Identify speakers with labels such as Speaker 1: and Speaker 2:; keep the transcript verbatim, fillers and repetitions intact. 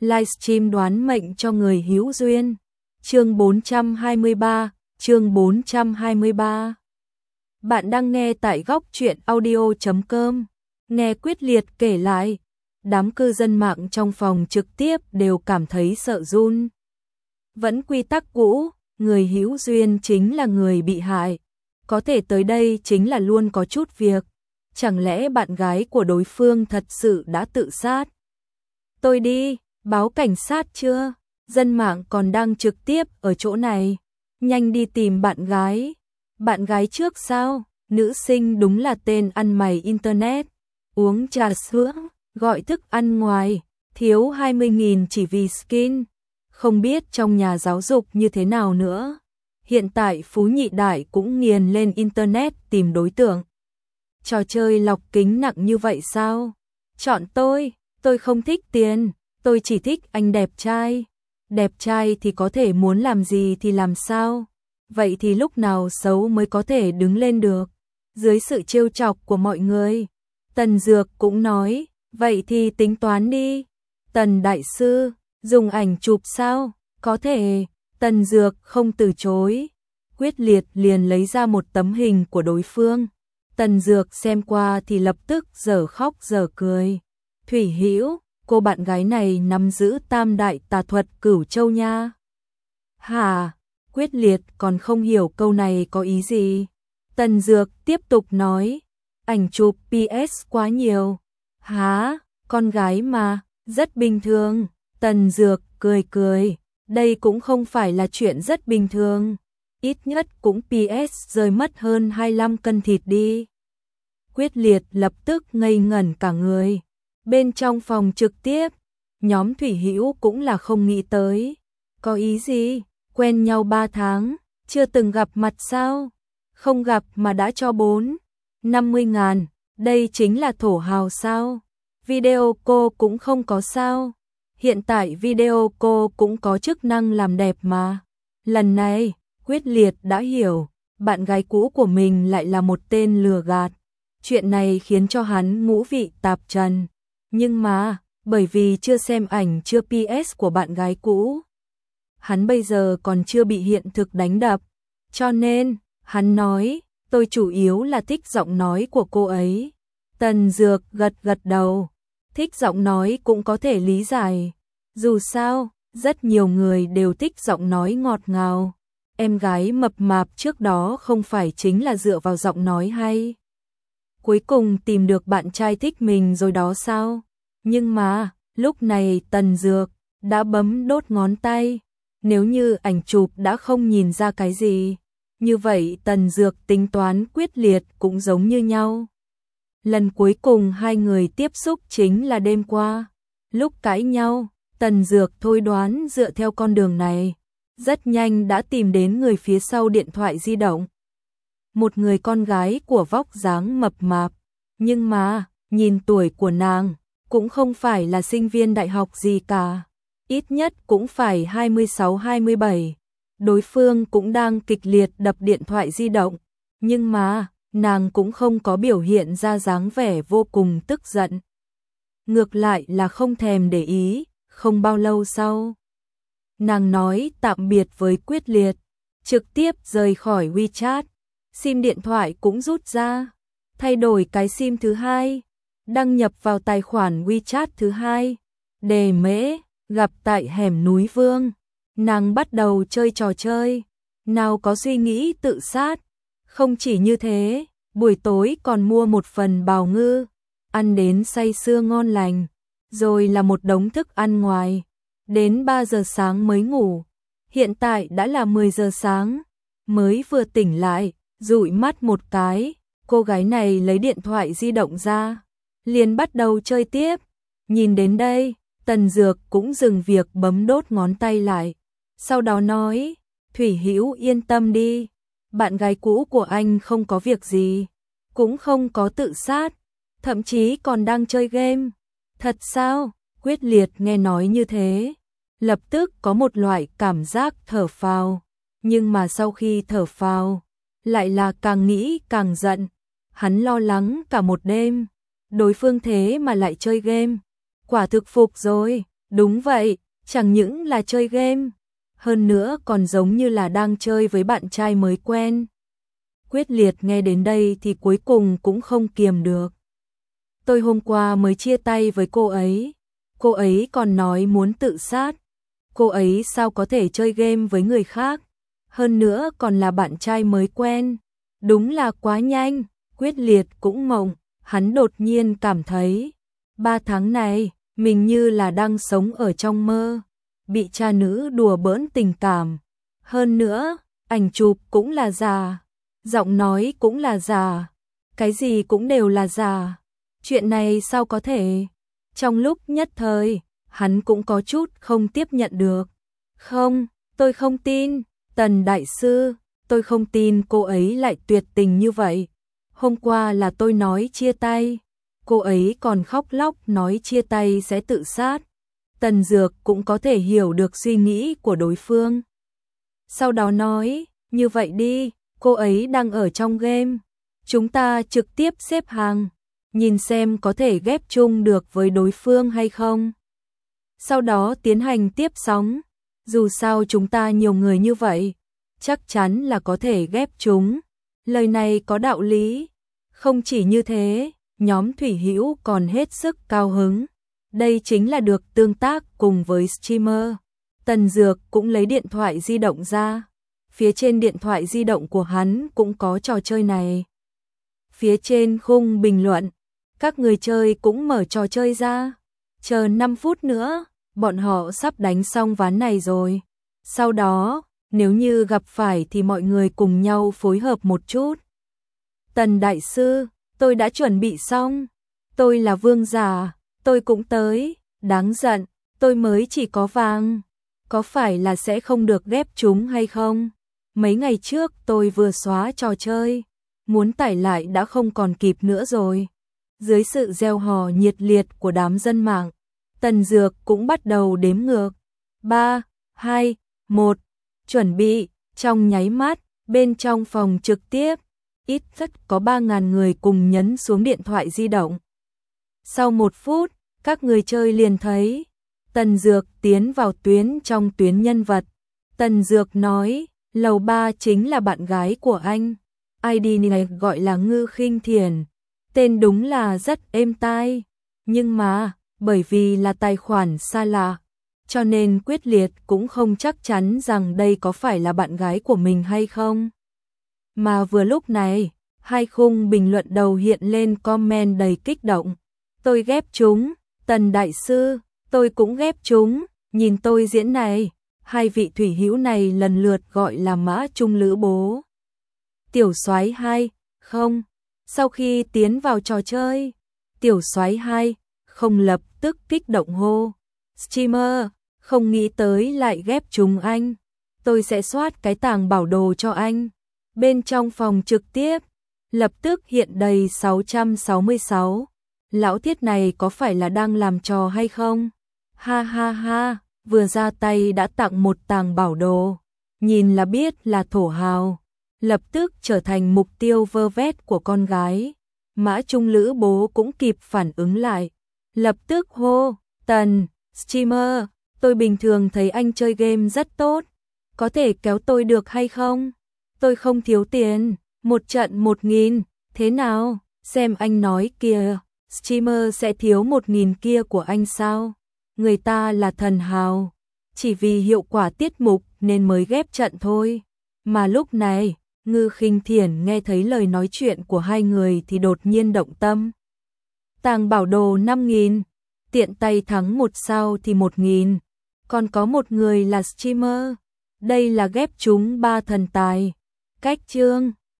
Speaker 1: livestream đoán mệnh cho người hữu duyên. Chương bốn trăm hai mươi ba, chương bốn trăm hai mươi ba. Bạn đang nghe tại góc truyện audio chấm com. Nghe Quyết Liệt kể lại, đám cư dân mạng trong phòng trực tiếp đều cảm thấy sợ run. Vẫn quy tắc cũ, người hữu duyên chính là người bị hại. Có thể tới đây chính là luôn có chút việc. Chẳng lẽ bạn gái của đối phương thật sự đã tự sát? Tôi đi, báo cảnh sát chưa? Dân mạng còn đang trực tiếp ở chỗ này. Nhanh đi tìm bạn gái. Bạn gái trước sao? Nữ sinh đúng là tên ăn mày internet. Uống trà sữa, gọi thức ăn ngoài, thiếu hai mươi nghìn chỉ vì skin. Không biết trong nhà giáo dục như thế nào nữa. Hiện tại Phú Nhị Đại cũng nghiền lên internet tìm đối tượng. Trò chơi lọc kính nặng như vậy sao? Chọn tôi, tôi không thích tiền, tôi chỉ thích anh đẹp trai. Đẹp trai thì có thể muốn làm gì thì làm sao? Vậy thì lúc nào xấu mới có thể đứng lên được? Dưới sự trêu chọc của mọi người, Tần Dược cũng nói, vậy thì tính toán đi. Tần Đại Sư, dùng ảnh chụp sao? Có thể. Tần Dược không từ chối. Quyết Liệt liền lấy ra một tấm hình của đối phương. Tần Dược xem qua thì lập tức dở khóc dở cười. Thủy Hữu, cô bạn gái này nắm giữ tam đại tà thuật Cửu Châu nha. Hả? Quyết Liệt còn không hiểu câu này có ý gì. Tần Dược tiếp tục nói, ảnh chụp pê ét quá nhiều. Hả? Con gái mà, rất bình thường. Tần Dược cười cười, đây cũng không phải là chuyện rất bình thường. Ít nhất cũng pê ét rơi mất hơn hai mươi lăm cân thịt đi. Quyết Liệt lập tức ngây ngẩn cả người. Bên trong phòng trực tiếp, nhóm Thủy Hữu cũng là không nghĩ tới. Có ý gì? Quen nhau ba tháng, chưa từng gặp mặt sao? Không gặp mà đã cho bốn, năm mươi ngàn, đây chính là thổ hào sao? Video cô cũng không có sao? Hiện tại video cô cũng có chức năng làm đẹp mà. Lần này, Quyết Liệt đã hiểu, bạn gái cũ của mình lại là một tên lừa gạt. Chuyện này khiến cho hắn ngũ vị tạp trần. Nhưng mà, bởi vì chưa xem ảnh chưa pê ét của bạn gái cũ, hắn bây giờ còn chưa bị hiện thực đánh đập. Cho nên, hắn nói, tôi chủ yếu là thích giọng nói của cô ấy. Tần Dược gật gật đầu. Thích giọng nói cũng có thể lý giải. Dù sao, rất nhiều người đều thích giọng nói ngọt ngào. Em gái mập mạp trước đó không phải chính là dựa vào giọng nói hay. Cuối cùng tìm được bạn trai thích mình rồi đó sao? Nhưng mà, lúc này Tần Dược đã bấm đốt ngón tay. Nếu như ảnh chụp đã không nhìn ra cái gì, như vậy Tần Dược tính toán quyết liệt cũng giống như nhau. Lần cuối cùng hai người tiếp xúc chính là đêm qua. Lúc cãi nhau, Tần Dược thôi đoán dựa theo con đường này. Rất nhanh đã tìm đến người phía sau điện thoại di động. Một người con gái của vóc dáng mập mạp. Nhưng mà, nhìn tuổi của nàng, cũng không phải là sinh viên đại học gì cả. Ít nhất cũng phải hai mươi sáu hai mươi bảy. Đối phương cũng đang kịch liệt đập điện thoại di động. Nhưng mà, nàng cũng không có biểu hiện ra dáng vẻ vô cùng tức giận. Ngược lại là không thèm để ý, không bao lâu sau. Nàng nói tạm biệt với Quyết Liệt, trực tiếp rời khỏi WeChat. Sim điện thoại cũng rút ra, thay đổi cái sim thứ hai, đăng nhập vào tài khoản WeChat thứ hai. Đề Mễ, gặp tại hẻm núi Vương. Nàng bắt đầu chơi trò chơi, nào có suy nghĩ tự sát. Không chỉ như thế, buổi tối còn mua một phần bào ngư, ăn đến say sưa ngon lành, rồi là một đống thức ăn ngoài. Đến ba giờ sáng mới ngủ, hiện tại đã là mười giờ sáng, mới vừa tỉnh lại, dụi mắt một cái, cô gái này lấy điện thoại di động ra, liền bắt đầu chơi tiếp. Nhìn đến đây, Tần Dược cũng dừng việc bấm đốt ngón tay lại, sau đó nói, Thủy Hữu yên tâm đi, bạn gái cũ của anh không có việc gì, cũng không có tự sát, thậm chí còn đang chơi game. Thật sao? Quyết Liệt nghe nói như thế, lập tức có một loại cảm giác thở phào, nhưng mà sau khi thở phào, lại là càng nghĩ càng giận. Hắn lo lắng cả một đêm, đối phương thế mà lại chơi game, quả thực phục rồi. Đúng vậy, chẳng những là chơi game, hơn nữa còn giống như là đang chơi với bạn trai mới quen. Quyết Liệt nghe đến đây thì cuối cùng cũng không kiềm được. Tôi hôm qua mới chia tay với cô ấy, cô ấy còn nói muốn tự sát. Cô ấy sao có thể chơi game với người khác, hơn nữa còn là bạn trai mới quen. Đúng là quá nhanh. Quyết Liệt cũng mộng, hắn đột nhiên cảm thấy ba tháng này mình như là đang sống ở trong mơ, bị cha nữ đùa bỡn tình cảm. Hơn nữa, ảnh chụp cũng là giả, giọng nói cũng là giả, cái gì cũng đều là giả. Chuyện này sao có thể? Trong lúc nhất thời, hắn cũng có chút không tiếp nhận được. Không, tôi không tin, Tần đại sư, tôi không tin cô ấy lại tuyệt tình như vậy. Hôm qua là tôi nói chia tay, cô ấy còn khóc lóc nói chia tay sẽ tự sát. Tần Dược cũng có thể hiểu được suy nghĩ của đối phương. Sau đó nói, như vậy đi, cô ấy đang ở trong game, chúng ta trực tiếp xếp hàng, nhìn xem có thể ghép chung được với đối phương hay không. Sau đó tiến hành tiếp sóng, dù sao chúng ta nhiều người như vậy, chắc chắn là có thể ghép chúng. Lời này có đạo lý. Không chỉ như thế, nhóm Thủy Hữu còn hết sức cao hứng. Đây chính là được tương tác cùng với streamer. Tần Dược cũng lấy điện thoại di động ra. Phía trên điện thoại di động của hắn cũng có trò chơi này. Phía trên khung bình luận, các người chơi cũng mở trò chơi ra. Chờ năm phút nữa, bọn họ sắp đánh xong ván này rồi. Sau đó, nếu như gặp phải thì mọi người cùng nhau phối hợp một chút. Tần đại sư, tôi đã chuẩn bị xong. Tôi là vương giả, tôi cũng tới. Đáng giận, tôi mới chỉ có vàng. Có phải là sẽ không được ghép chúng hay không? Mấy ngày trước tôi vừa xóa trò chơi, muốn tải lại đã không còn kịp nữa rồi. Dưới sự reo hò nhiệt liệt của đám dân mạng, Tần Dược cũng bắt đầu đếm ngược. ba, hai, một, chuẩn bị. Trong nháy mắt, bên trong phòng trực tiếp, ít nhất có ba nghìn người cùng nhấn xuống điện thoại di động. Sau một phút, các người chơi liền thấy Tần Dược tiến vào tuyến trong tuyến nhân vật. Tần Dược nói, lầu ba chính là bạn gái của anh. i đê này gọi là Ngư Khinh Thiền. Tên đúng là rất êm tai. Nhưng mà, bởi vì là tài khoản xa lạ, cho nên Quyết Liệt cũng không chắc chắn rằng đây có phải là bạn gái của mình hay không. Mà vừa lúc này, hai khung bình luận đầu hiện lên comment đầy kích động. Tôi ghép chúng, Tần đại sư, tôi cũng ghép chúng, nhìn tôi diễn này. Hai vị Thủy Hữu này lần lượt gọi là Mã Trung Lữ Bố, Tiểu Soái hai, không. Sau khi tiến vào trò chơi, Tiểu Soái hai không lập tức kích động hô. Streamer, không nghĩ tới lại ghép chúng anh. Tôi sẽ soát cái tàng bảo đồ cho anh. Bên trong phòng trực tiếp, lập tức hiện đầy sáu trăm sáu mươi sáu. Lão thiết này có phải là đang làm trò hay không? Ha ha ha, vừa ra tay đã tặng một tàng bảo đồ. Nhìn là biết là thổ hào. Lập tức trở thành mục tiêu vơ vét của con gái. Mã Trung Lữ Bố cũng kịp phản ứng lại. Lập tức hô, Tần, streamer, tôi bình thường thấy anh chơi game rất tốt. Có thể kéo tôi được hay không? Tôi không thiếu tiền, một trận một nghìn, thế nào? Xem anh nói kìa, streamer sẽ thiếu một nghìn kia của anh sao? Người ta là thần hào, chỉ vì hiệu quả tiết mục nên mới ghép trận thôi. Mà lúc này, Ngư Khinh Thiền nghe thấy lời nói chuyện của hai người thì đột nhiên động tâm. Tàng bảo đồ năm nghìn, tiện tay thắng một sao thì một nghìn, còn có một người là streamer. Đây là ghép chúng ba thần tài. Cách chương